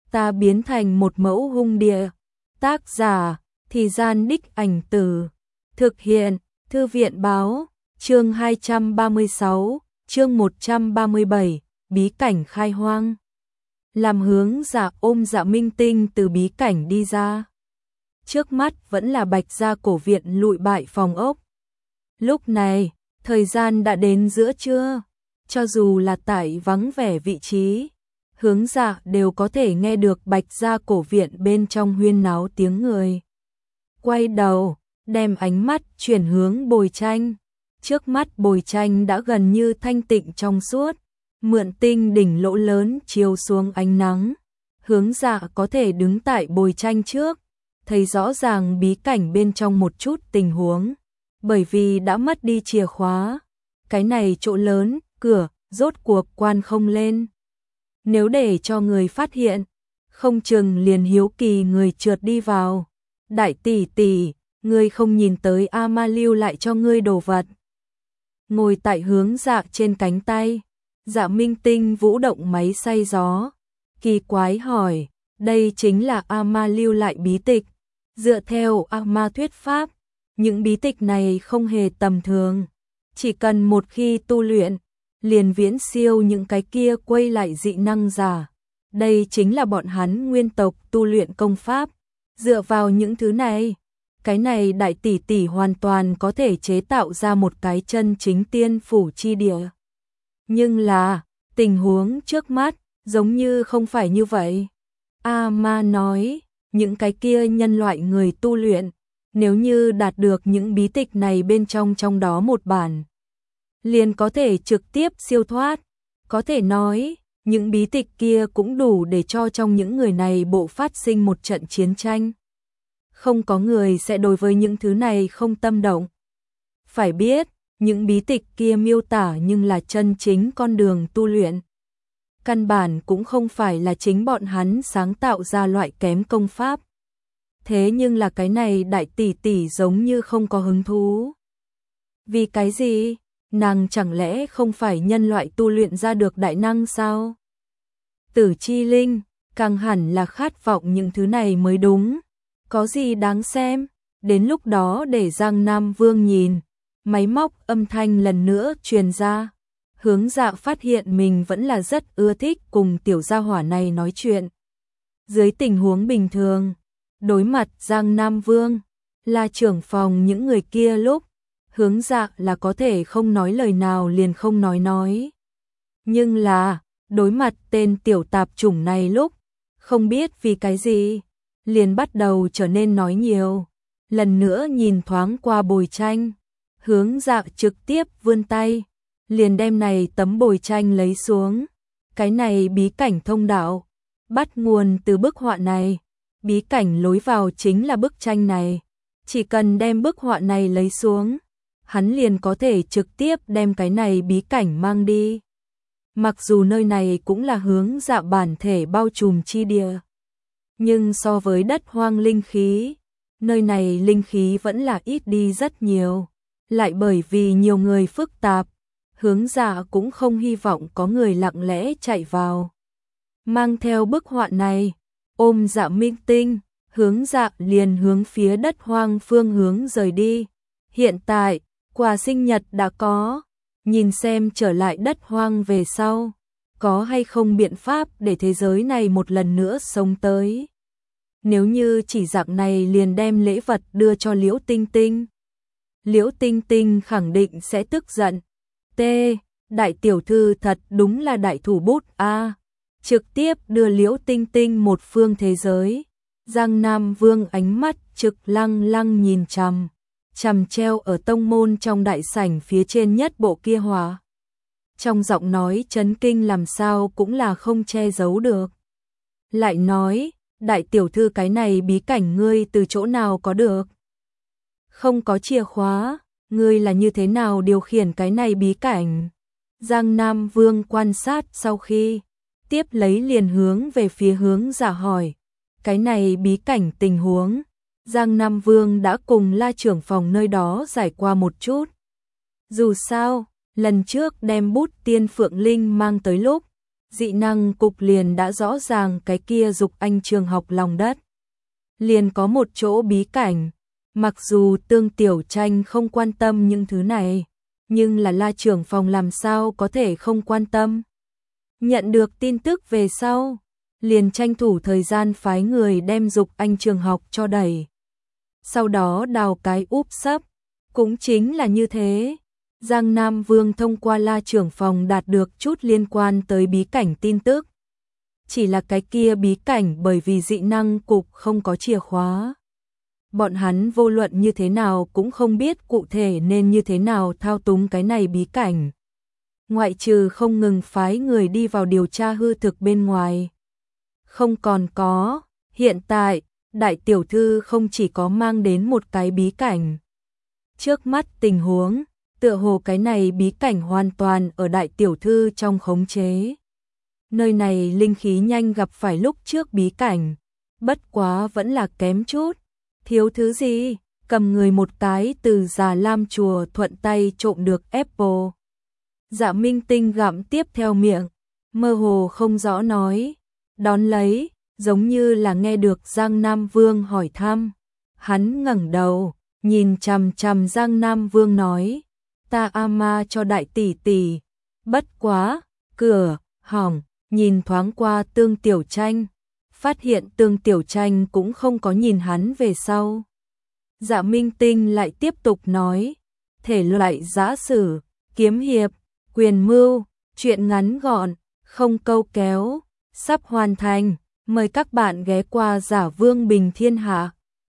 ta biến thành một mẫu hung địa. Tác giả, Thì Gian Đích Ảnh Từ. Thực hiện, Thư viện Báo. Chương 236, chương 137, bí cảnh khai hoang. Làm Hướng Dạ ôm Dạ Minh Tinh từ bí cảnh đi ra. Trước mắt vẫn là Bạch Gia cổ viện lụi bại phòng ốc. Lúc này, thời gian đã đến giữa trưa, cho dù là tại vắng vẻ vị trí, Hướng Dạ đều có thể nghe được Bạch Gia cổ viện bên trong huyên náo tiếng người. Quay đầu, đem ánh mắt chuyển hướng Bồi Tranh. Trước mắt Bồi Tranh đã gần như thanh tịnh trong suốt, mượn tinh đỉnh lỗ lớn chiếu xuống ánh nắng. Hướng Dạ có thể đứng tại Bồi Tranh trước, thấy rõ ràng bí cảnh bên trong một chút tình huống, bởi vì đã mất đi chìa khóa. Cái này chỗ lớn, cửa, rốt cuộc quan không lên. Nếu để cho người phát hiện, không chừng liền hiếu kỳ người trượt đi vào. Đại tỷ tỷ, ngươi không nhìn tới A Ma lưu lại cho ngươi đồ vật. Ngồi tại Hướng Dạ trên cánh tay, Dạ Minh Tinh vũ động máy xay gió, kỳ quái hỏi, đây chính là A Ma lưu lại bí tịch. Dựa theo A Ma thuyết pháp, những bí tịch này không hề tầm thường, chỉ cần một khi tu luyện, liền viễn siêu những cái kia quay lại dị năng giả. Đây chính là bọn hắn nguyên tộc tu luyện công pháp. Dựa vào những thứ này, cái này đại tỷ tỷ hoàn toàn có thể chế tạo ra một cái chân chính tiên phủ chi địa. Nhưng là, tình huống trước mắt, giống như không phải như vậy. A Ma nói, những cái kia nhân loại người tu luyện, nếu như đạt được những bí tịch này bên trong đó một bản, liền có thể trực tiếp siêu thoát. Có thể nói, những bí tịch kia cũng đủ để cho trong những người này bộ phát sinh một trận chiến tranh. Không có người sẽ đối với những thứ này không tâm động. Phải biết, những bí tịch kia miêu tả nhưng là chân chính con đường tu luyện. Căn bản cũng không phải là chính bọn hắn sáng tạo ra loại kém công pháp. Thế nhưng là cái này đại tỷ tỷ giống như không có hứng thú. Vì cái gì? Nàng chẳng lẽ không phải nhân loại tu luyện ra được đại năng sao? Tử Chi Linh, càng hẳn là khát vọng những thứ này mới đúng. Có gì đáng xem? Đến lúc đó để Giang Nam Vương nhìn. Máy móc âm thanh lần nữa truyền ra. Hướng Dạ phát hiện mình vẫn là rất ưa thích cùng tiểu gia hỏa này nói chuyện. Dưới tình huống bình thường, đối mặt Giang Nam Vương, là trưởng phòng những người kia lúc, Hướng Dạ là có thể không nói lời nào liền không nói. Nhưng là, đối mặt tên tiểu tạp chủng này lúc, không biết vì cái gì, liền bắt đầu trở nên nói nhiều. Lần nữa nhìn thoáng qua Bồi Tranh, Hướng Dạ trực tiếp vươn tay, liền đem này tấm bồi tranh lấy xuống. Cái này bí cảnh thông đạo, bắt nguồn từ bức họa này. Bí cảnh lối vào chính là bức tranh này. Chỉ cần đem bức họa này lấy xuống, hắn liền có thể trực tiếp đem cái này bí cảnh mang đi. Mặc dù nơi này cũng là Hướng Dạ bản thể bao trùm chi địa, nhưng so với đất hoang linh khí, nơi này linh khí vẫn là ít đi rất nhiều. Lại bởi vì nhiều người phức tạp, Hướng Dạ cũng không hy vọng có người lặng lẽ chạy vào. Mang theo bức họa này, ôm Dạ Minh Tinh, Hướng Dạ liền hướng phía đất hoang phương hướng rời đi. Hiện tại, quà sinh nhật đã có, nhìn xem trở lại đất hoang về sau, có hay không biện pháp để thế giới này một lần nữa sống tới. Nếu như chỉ dạng này liền đem lễ vật đưa cho Liễu Tinh Tinh, Liễu Tinh Tinh khẳng định sẽ tức giận. Đại tiểu thư thật đúng là đại thủ bút a. Trực tiếp đưa Liễu Tinh Tinh một phương thế giới. Giang Nam Vương ánh mắt trực lăng lăng nhìn chằm treo ở tông môn trong đại sảnh phía trên nhất bộ kia họa. Trong giọng nói chấn kinh làm sao cũng là không che giấu được. Lại nói, đại tiểu thư cái này bí cảnh ngươi từ chỗ nào có được? Không có chìa khóa, ngươi là như thế nào điều khiển cái này bí cảnh? Giang Nam Vương quan sát sau khi, tiếp lấy liền hướng về phía Hướng Dạ hỏi. Cái này bí cảnh tình huống, Giang Nam Vương đã cùng La trưởng phòng nơi đó giải qua một chút. Dù sao, lần trước đem bút tiên Phượng Linh mang tới lúc, dị năng cục liền đã rõ ràng cái kia dục anh trường học lòng đất. Liền có một chỗ bí cảnh, mặc dù Tương Tiểu Tranh không quan tâm những thứ này, nhưng là La trưởng phòng làm sao có thể không quan tâm. Nhận được tin tức về sau, liền tranh thủ thời gian phái người đem dục anh trường học cho đẩy. Sau đó đào cái úp sấp, cũng chính là như thế. Giang Nam Vương thông qua La trưởng phòng đạt được chút liên quan tới bí cảnh tin tức. Chỉ là cái kia bí cảnh bởi vì dị năng cục không có chìa khóa. Bọn hắn vô luận như thế nào cũng không biết cụ thể nên như thế nào thao túng cái này bí cảnh. Ngoại trừ không ngừng phái người đi vào điều tra hư thực bên ngoài. Không còn có, hiện tại, đại tiểu thư không chỉ có mang đến một cái bí cảnh. Trước mắt tình huống, tựa hồ cái này bí cảnh hoàn toàn ở đại tiểu thư trong khống chế. Nơi này linh khí nhanh gặp phải lúc trước bí cảnh, bất quá vẫn là kém chút. Thiếu thứ gì, cầm người một cái từ Già Lam chùa thuận tay trộm được Apple. Dạ Minh Tinh gặm tiếp theo miệng, mơ hồ không rõ nói, đón lấy, giống như là nghe được Giang Nam Vương hỏi thăm. Hắn ngẩng đầu, nhìn chằm chằm Giang Nam Vương nói, ta ama cho đại tỷ tỷ, bất quá, cửa, hỏng, nhìn thoáng qua Tương Tiểu Tranh, phát hiện Tương Tiểu Tranh cũng không có nhìn hắn về sau. Dạ Minh Tinh lại tiếp tục nói, thể loại giã sử, kiếm hiệp, quyền mưu, chuyện ngắn gọn, không câu kéo, sắp hoàn thành, mời các bạn ghé qua Giả Vương Bình Thiên Hạ.